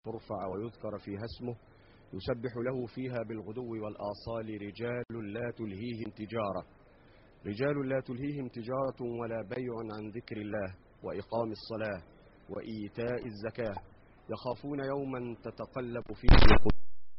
ترفع ويذكر فيها اسمه، يسبح له فيها بالغدو والآصال رجال لا تلهيهم تجارة ولا بيع عن ذكر الله وإقام الصلاة وإيتاء الزكاة يخافون يوما تتقلب فيه القلوب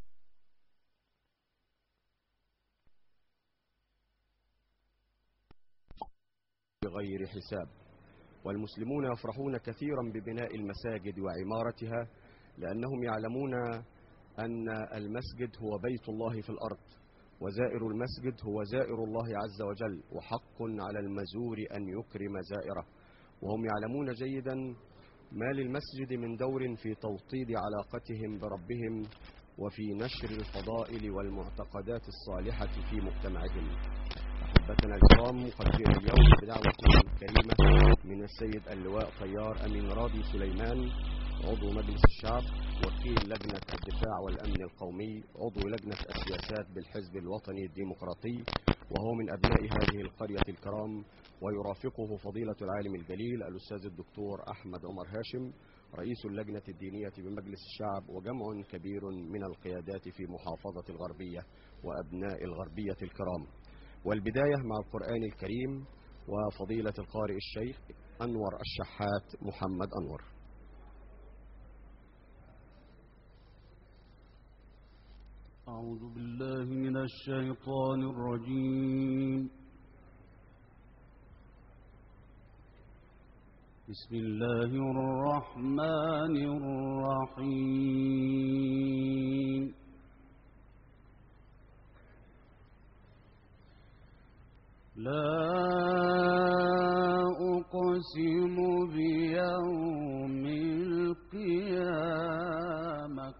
بغير حساب. والمسلمون يفرحون كثيرا ببناء المساجد وعمارتها، لأنهم يعلمون أن المسجد هو بيت الله في الأرض، وزائر المسجد هو زائر الله عز وجل، وحق على المزور أن يكرم زائره. وهم يعلمون جيدا ما للمسجد من دور في توطيد علاقتهم بربهم وفي نشر الفضائل والمعتقدات الصالحة في مجتمعهم. أحبتنا الكرام، قد جئنا اليوم بدعوة كريمة من السيد اللواء طيار أمين راضي سليمان، عضو مجلس الشعب، وكيل لجنة الدفاع والأمن القومي، عضو لجنة السياسات بالحزب الوطني الديمقراطي، وهو من أبناء هذه القرية الكرام. ويرافقه فضيلة العالم الجليل الأستاذ الدكتور أحمد عمر هاشم، رئيس اللجنة الدينية بمجلس الشعب، وجمع كبير من القيادات في محافظة الغربية وأبناء الغربية الكرام. والبداية مع القرآن الكريم وفضيلة القارئ الشيخ أنور الشحات محمد أنور. أعوذ بالله من الشيطان الرجيم. بسم الله الرحمن الرحيم. لا أقسم بيوم القيامة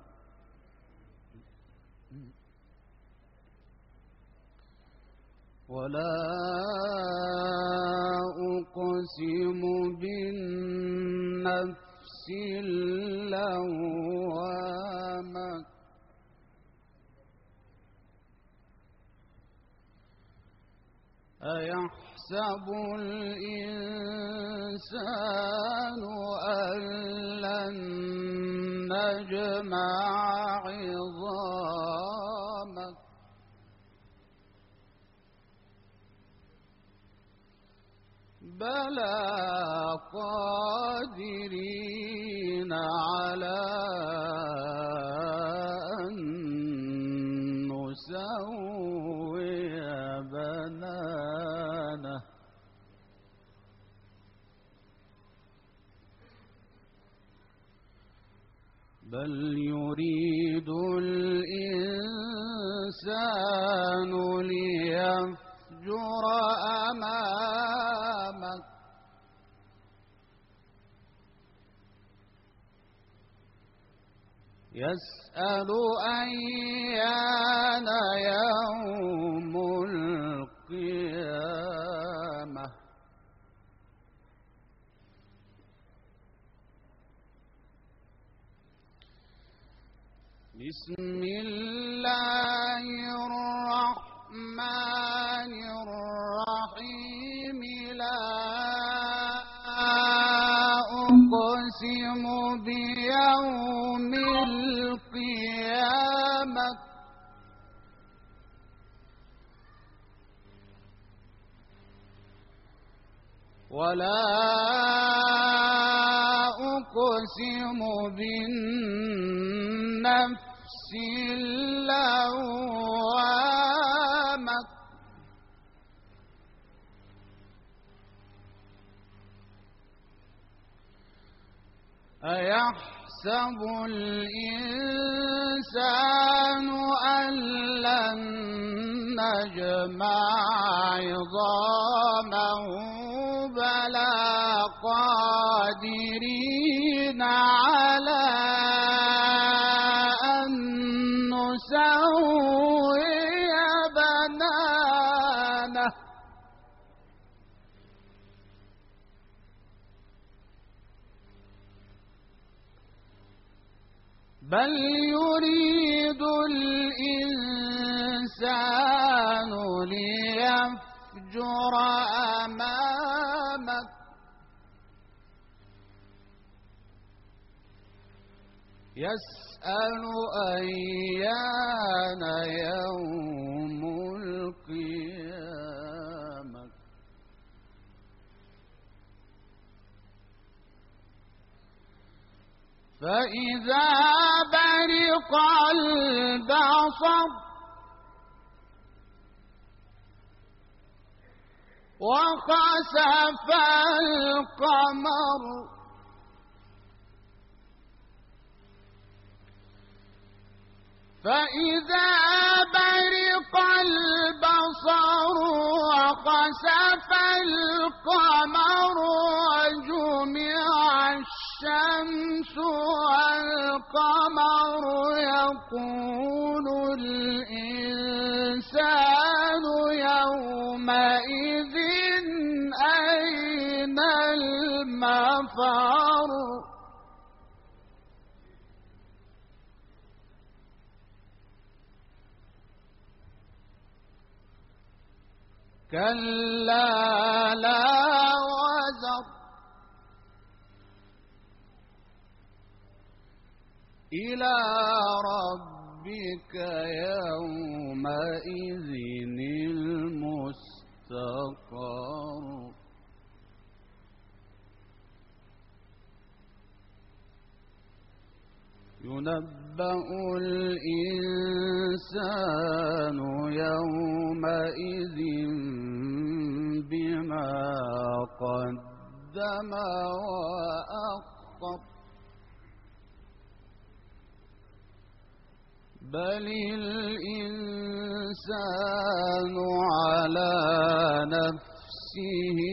ولا أقسم بالنفس اللوامة أيحسب الإنسان أن لن نجمع عظامه بلى قادرين على أن نسوي بنانه بل يريد الإنسان ليفجر أمامه يسأل أيان يوم القيامة بسم الله الرحمن الرحيم. لا أقسم بيوم القيامة ولا أقسم بالنفس اللوامة أيحسب الإنسان أن لن نجمع عظامه بلى قادرين على أن نسوي بنانه بل يريد الإنسان ليفجر أمامه يسأل أيان يوم القيامة فإذا برق البصر وخسف القمر فإذا برق البصر وخسف القمر وجمع الشمس والقمر يقول الإنسان يومئذ أين المفر كلا لا وزر إلى ربك يومئذ المستقر ينبأ الإنسان يومئذ بما قدم وأخر بل الإنسان على نفسه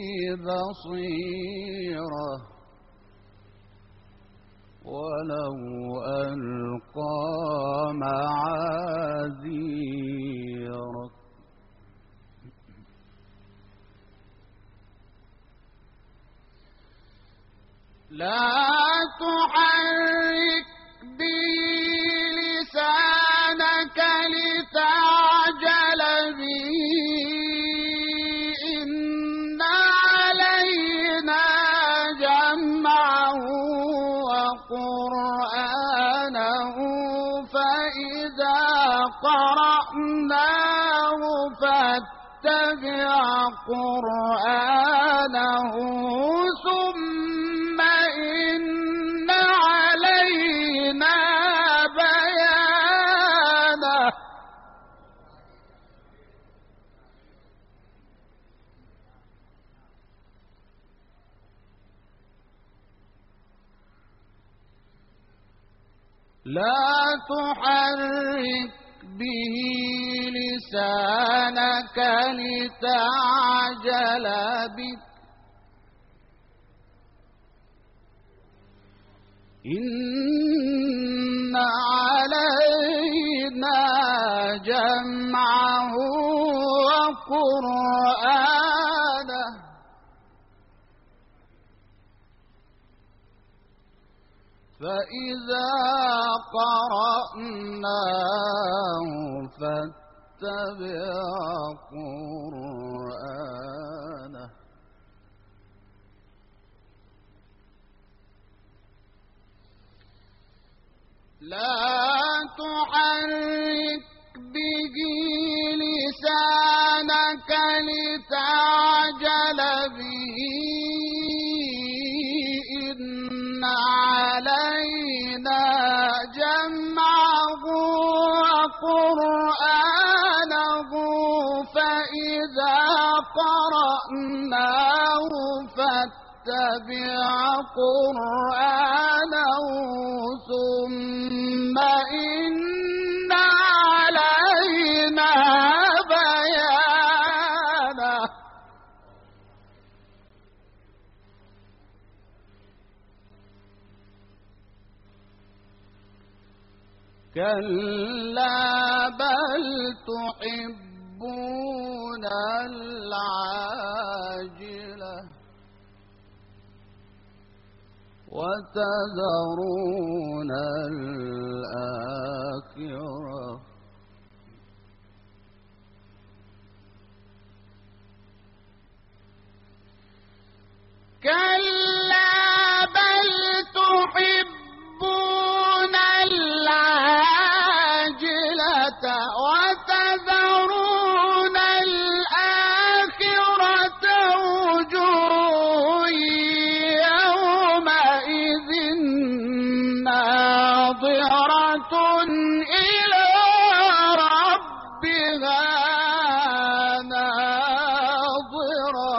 بصيرة ولو ألقى معاذيره لا تحرك به لسانك لتعجل به إن علينا جمعه وقرآنه فإذا قرأناه فاتبع قرآنه ثم إن علينا بيانه لا تحرك به لسانك لتعجل به إن علينا جمعه وقرآنه فإذا قرأناه فاتبع قرآنه لا تحرك به لسانك لتعجل به إن علينا جمعه وقرآنه فإذا قرأناه فاتبع قرآنه ثم إن علينا بيانه كلا بل تحبون العاجلة وتذرون الآخرة كلا بل تحبون ناظرة إلى ربها ناظرة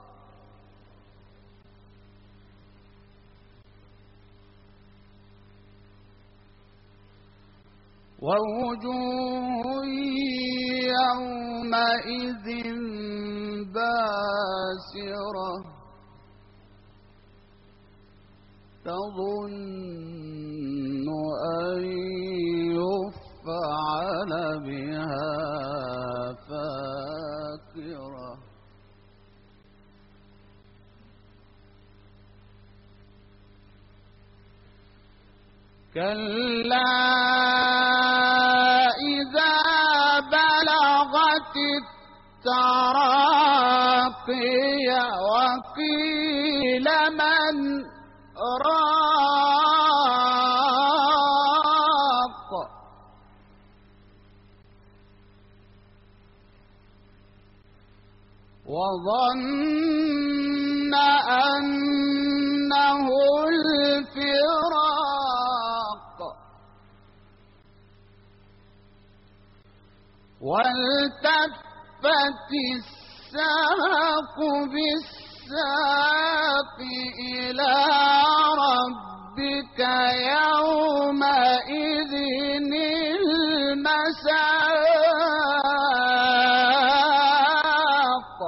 ووجوه يومئذ باسرة تظن أن يفعل بها فاقرة كلا إذا بلغت التراقي وقيل من راق وظن أنه الفراق والتفت الساق بالساق إلى ربك يومئذ المساق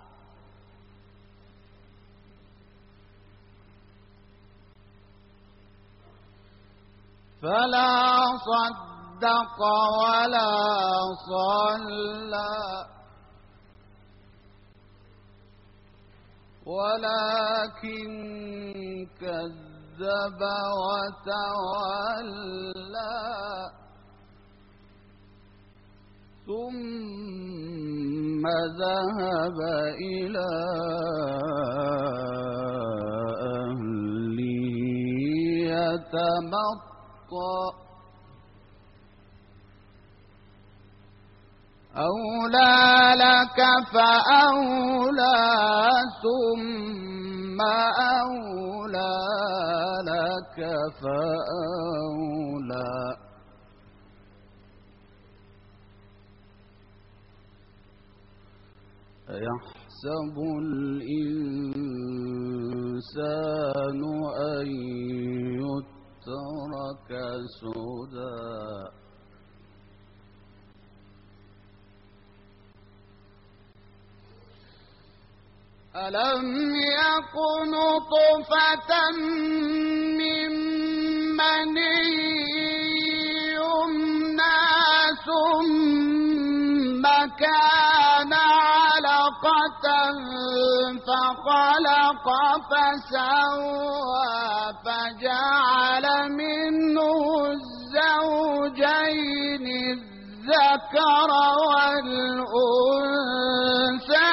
فلا صدق ولا صلى ولكن كذب وتولى ثم ذهب إلى أهله يتمطى أولى لك فأولى ثم أولى لك فأولى أيحسب الإنسان أن يترك سدى ألم يكن نطفة من مني يمنى ثم كان علقة فخلق فسوى فجعل منه الزوجين الذكر والأنثى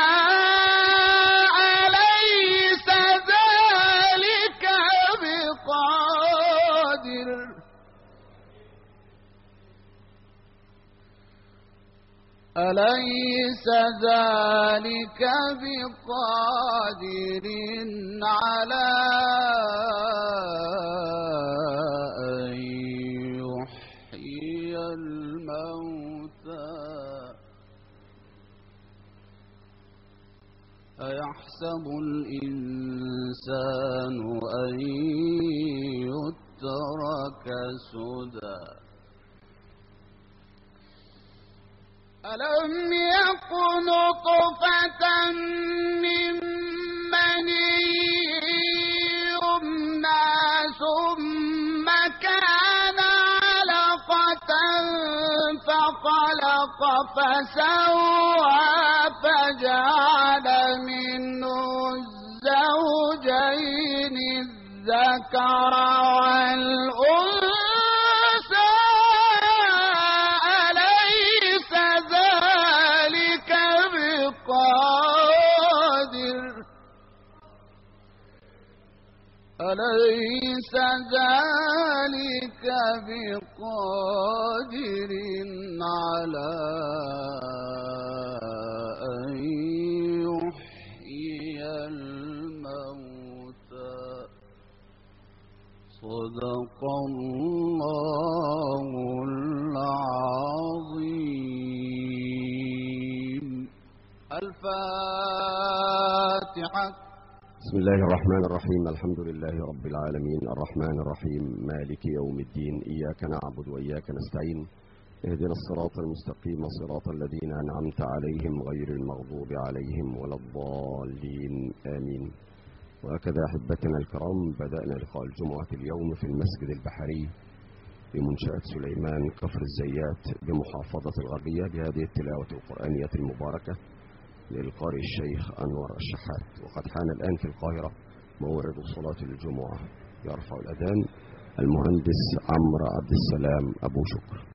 أليس ذلك بقادر على أن يحيي الموتى أيحسب الإنسان أن يترك سدى ألم يكن نطفة من مني يمنى ثم كان علقة فخلق فسوى فجعل منه الزوجين الذكر والأنثى أليس ذلك بقادر على أن يحيي الموتى صدق الله الله العظيم. الفاتحة. بسم الله الرحمن الرحيم. الحمد لله رب العالمين الرحمن الرحيم مالك يوم الدين. إياك نعبد وإياك نستعين. اهدنا الصراط المستقيم صراط الذين أنعمت عليهم غير المغضوب عليهم ولا الضالين آمين. وهكذا أحبتنا الكرام بدأنا لقاء الجمعة اليوم في المسجد البحري بمنشأة سليمان كفر الزيات بمحافظة الغربية بهذه التلاوة القرآنية المباركة للقارئ الشيخ أنور الشحات. وقد حان الآن في القاهرة موعد صلاة الجمعة. يرفع الأذان المهندس عمرو عبد السلام أبو شكر.